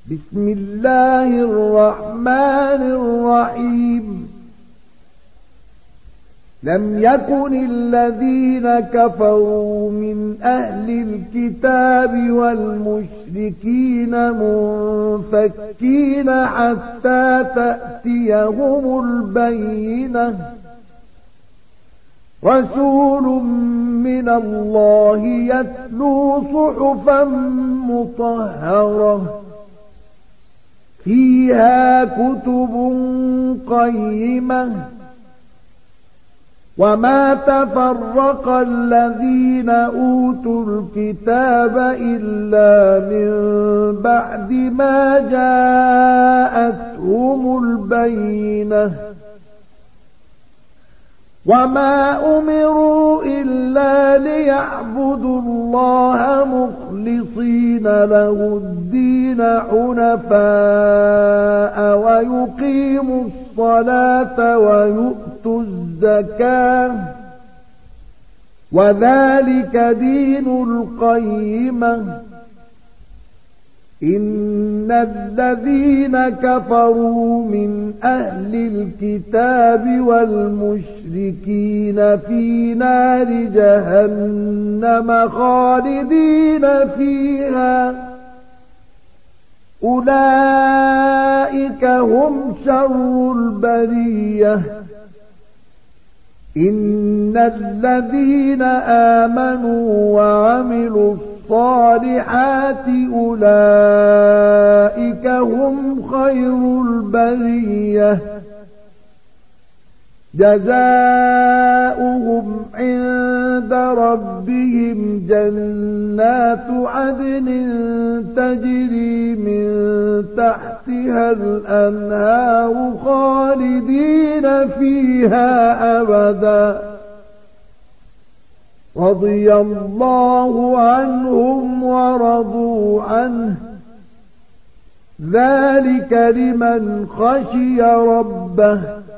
بسم الله الرحمن الرحيم لم يكن الذين كفروا من أهل الكتاب والمشركين منفكين حتى تأتيهم البينة رسول من الله يتلو صحفا مطهرة فيها كتب قيمة وما تفرق الذين أوتوا الكتاب إلا من بعد ما جاءتهم البينة وما أمروا إلا ليعبدوا الله مخلصين له الدين حنفاء ويقيموا الصلاة ويؤتوا الزكاة وذلك دين القيمة إن الذين كفروا من أهل الكتاب والمشركين في نار جهنم خالدين فيها أولئك هم شر البرية إن الذين آمنوا وعملوا الصالحات أولئك هم خير البرية جزاؤهم عند ربهم جنات عدن تجري من تحتها الأنهار خالدين فيها أبدا رضي الله عنهم ورضوا عنه ذلك لمن خشي ربه